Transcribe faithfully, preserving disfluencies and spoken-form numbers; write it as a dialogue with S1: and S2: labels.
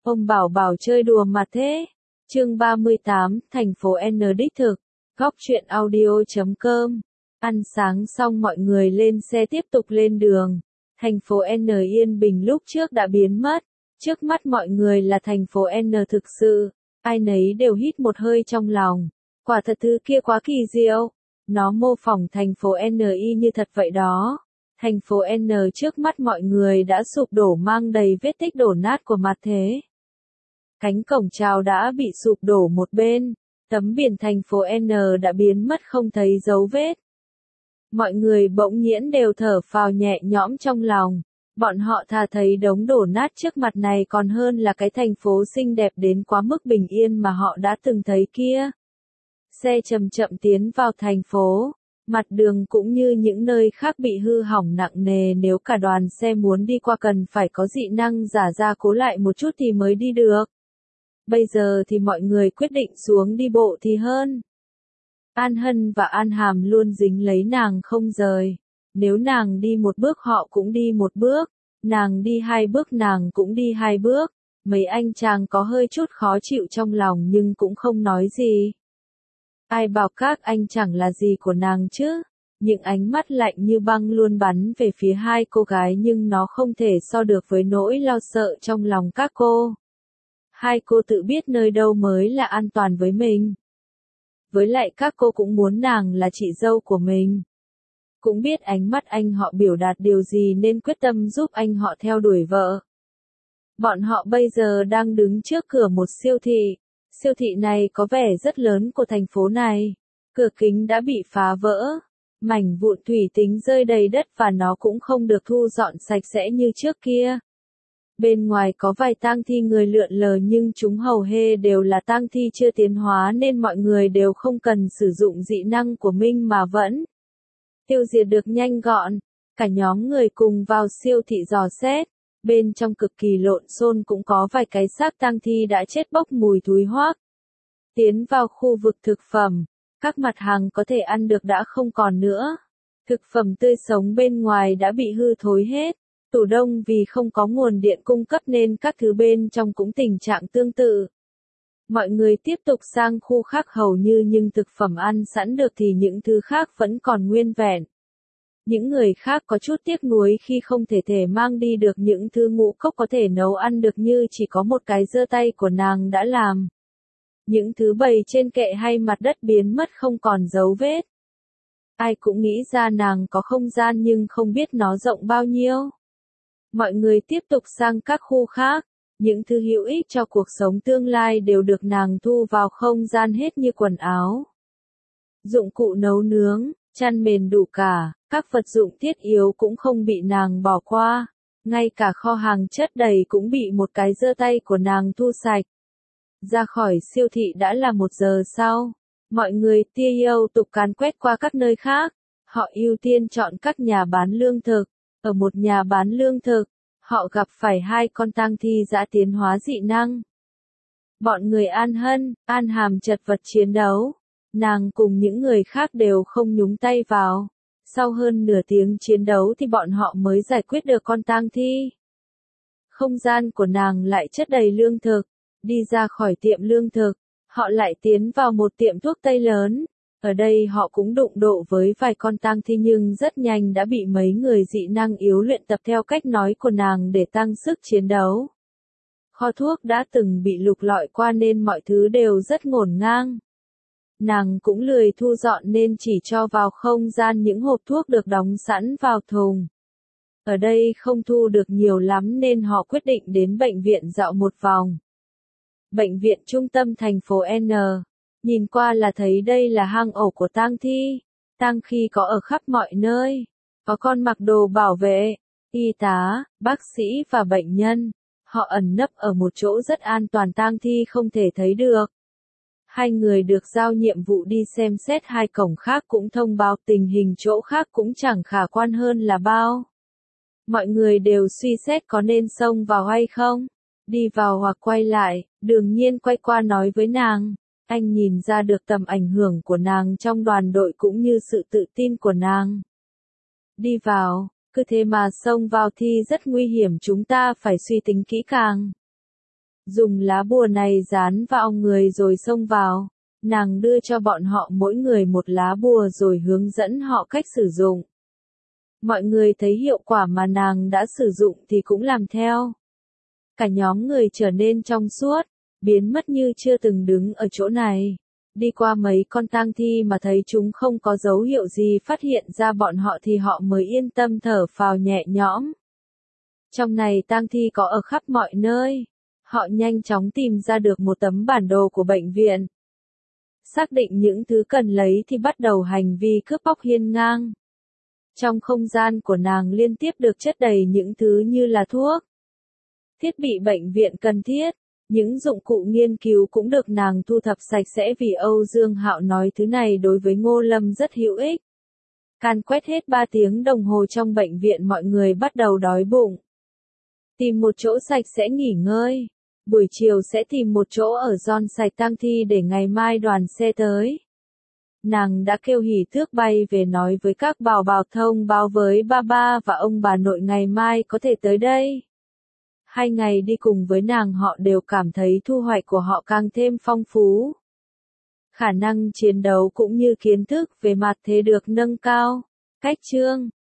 S1: Ông bảo bảo chơi đùa mà thế. Chương ba mươi tám, thành phố N đích thực. Góc truyện audio chấm com. Ăn sáng xong mọi người lên xe tiếp tục lên đường. Thành phố N yên bình lúc trước đã biến mất. Trước mắt mọi người là thành phố N thực sự. Ai nấy đều hít một hơi trong lòng. Quả thật thứ kia quá kỳ diệu. Nó mô phỏng thành phố N y như thật vậy đó. Thành phố N trước mắt mọi người đã sụp đổ mang đầy vết tích đổ nát của mặt thế. Cánh cổng chào đã bị sụp đổ một bên, tấm biển thành phố N đã biến mất không thấy dấu vết. Mọi người bỗng nhiên đều thở phào nhẹ nhõm trong lòng, bọn họ thà thấy đống đổ nát trước mặt này còn hơn là cái thành phố xinh đẹp đến quá mức bình yên mà họ đã từng thấy kia. Xe chậm chậm tiến vào thành phố. Mặt đường cũng như những nơi khác bị hư hỏng nặng nề, nếu cả đoàn xe muốn đi qua cần phải có dị năng giả ra cố lại một chút thì mới đi được. Bây giờ thì mọi người quyết định xuống đi bộ thì hơn. An Hân và An Hàm luôn dính lấy nàng không rời. Nếu nàng đi một bước họ cũng đi một bước, nàng đi hai bước nàng cũng đi hai bước. Mấy anh chàng có hơi chút khó chịu trong lòng nhưng cũng không nói gì. Ai bảo các anh chẳng là gì của nàng chứ? Những ánh mắt lạnh như băng luôn bắn về phía hai cô gái nhưng nó không thể so được với nỗi lo sợ trong lòng các cô. Hai cô tự biết nơi đâu mới là an toàn với mình. Với lại các cô cũng muốn nàng là chị dâu của mình. Cũng biết ánh mắt anh họ biểu đạt điều gì nên quyết tâm giúp anh họ theo đuổi vợ. Bọn họ bây giờ đang đứng trước cửa một siêu thị. Siêu thị này có vẻ rất lớn của thành phố này. Cửa kính đã bị phá vỡ. Mảnh vụn thủy tinh rơi đầy đất và nó cũng không được thu dọn sạch sẽ như trước kia. Bên ngoài có vài tang thi người lượn lờ nhưng chúng hầu hê đều là tang thi chưa tiến hóa nên mọi người đều không cần sử dụng dị năng của mình mà vẫn tiêu diệt được nhanh gọn. Cả nhóm người cùng vào siêu thị dò xét. Bên trong cực kỳ lộn xộn cũng có vài cái xác tang thi đã chết bốc mùi thúi hoác. Tiến vào khu vực thực phẩm, các mặt hàng có thể ăn được đã không còn nữa. Thực phẩm tươi sống bên ngoài đã bị hư thối hết. Tủ đông vì không có nguồn điện cung cấp nên các thứ bên trong cũng tình trạng tương tự. Mọi người tiếp tục sang khu khác hầu như nhưng thực phẩm ăn sẵn được thì những thứ khác vẫn còn nguyên vẹn. Những người khác có chút tiếc nuối khi không thể thể mang đi được những thứ ngũ cốc có thể nấu ăn được như chỉ có một cái giơ tay của nàng đã làm. Những thứ bày trên kệ hay mặt đất biến mất không còn dấu vết. Ai cũng nghĩ ra nàng có không gian nhưng không biết nó rộng bao nhiêu. Mọi người tiếp tục sang các khu khác. Những thứ hữu ích cho cuộc sống tương lai đều được nàng thu vào không gian hết như quần áo, dụng cụ nấu nướng, chăn mền đủ cả, các vật dụng thiết yếu cũng không bị nàng bỏ qua. Ngay cả kho hàng chất đầy cũng bị một cái giơ tay của nàng thu sạch. Ra khỏi siêu thị đã là một giờ sau. Mọi người tia tục càn quét qua các nơi khác. Họ ưu tiên chọn các nhà bán lương thực. Ở một nhà bán lương thực, họ gặp phải hai con tang thi dã tiến hóa dị năng. Bọn người An Hân, An Hàm chật vật chiến đấu. Nàng cùng những người khác đều không nhúng tay vào. Sau hơn nửa tiếng chiến đấu thì bọn họ mới giải quyết được con tang thi. Không gian của nàng lại chất đầy lương thực. Đi ra khỏi tiệm lương thực, họ lại tiến vào một tiệm thuốc tây lớn. Ở đây họ cũng đụng độ với vài con tang thi nhưng rất nhanh đã bị mấy người dị năng yếu luyện tập theo cách nói của nàng để tăng sức chiến đấu. Kho thuốc đã từng bị lục lọi qua nên mọi thứ đều rất ngổn ngang. Nàng cũng lười thu dọn nên chỉ cho vào không gian những hộp thuốc được đóng sẵn vào thùng. Ở đây không thu được nhiều lắm nên họ quyết định đến bệnh viện dạo một vòng. Bệnh viện trung tâm thành phố N. Nhìn qua là thấy đây là hang ổ của tang thi. Tang thi có ở khắp mọi nơi. Có con mặc đồ bảo vệ, y tá, bác sĩ và bệnh nhân. Họ ẩn nấp ở một chỗ rất an toàn tang thi không thể thấy được. Hai người được giao nhiệm vụ đi xem xét hai cổng khác cũng thông báo tình hình chỗ khác cũng chẳng khả quan hơn là bao. Mọi người đều suy xét có nên xông vào hay không. Đi vào hoặc quay lại, Đường Nhiên quay qua nói với nàng. Anh nhìn ra được tầm ảnh hưởng của nàng trong đoàn đội cũng như sự tự tin của nàng. Đi vào, cứ thế mà xông vào thì rất nguy hiểm, chúng ta phải suy tính kỹ càng. Dùng lá bùa này dán vào người rồi xông vào. Nàng đưa cho bọn họ mỗi người một lá bùa rồi hướng dẫn họ cách sử dụng. Mọi người thấy hiệu quả mà nàng đã sử dụng thì cũng làm theo. Cả nhóm người trở nên trong suốt, biến mất như chưa từng đứng ở chỗ này. Đi qua mấy con tang thi mà thấy chúng không có dấu hiệu gì phát hiện ra bọn họ thì họ mới yên tâm thở phào nhẹ nhõm. Trong này tang thi có ở khắp mọi nơi. Họ nhanh chóng tìm ra được một tấm bản đồ của bệnh viện. Xác định những thứ cần lấy thì bắt đầu hành vi cướp bóc hiên ngang. Trong không gian của nàng liên tiếp được chất đầy những thứ như là thuốc, thiết bị bệnh viện cần thiết, những dụng cụ nghiên cứu cũng được nàng thu thập sạch sẽ vì Âu Dương Hạo nói thứ này đối với Ngô Lâm rất hữu ích. Can quét hết ba tiếng đồng hồ trong bệnh viện mọi người bắt đầu đói bụng. Tìm một chỗ sạch sẽ nghỉ ngơi. Buổi chiều sẽ tìm một chỗ ở giòn sạch tang thi để ngày mai đoàn xe tới. Nàng đã kêu hỉ thước bay về nói với các bảo bảo thông báo với ba ba và ông bà nội ngày mai có thể tới đây. Hai ngày đi cùng với nàng họ đều cảm thấy thu hoạch của họ càng thêm phong phú. Khả năng chiến đấu cũng như kiến thức về mặt thế được nâng cao. Cách chương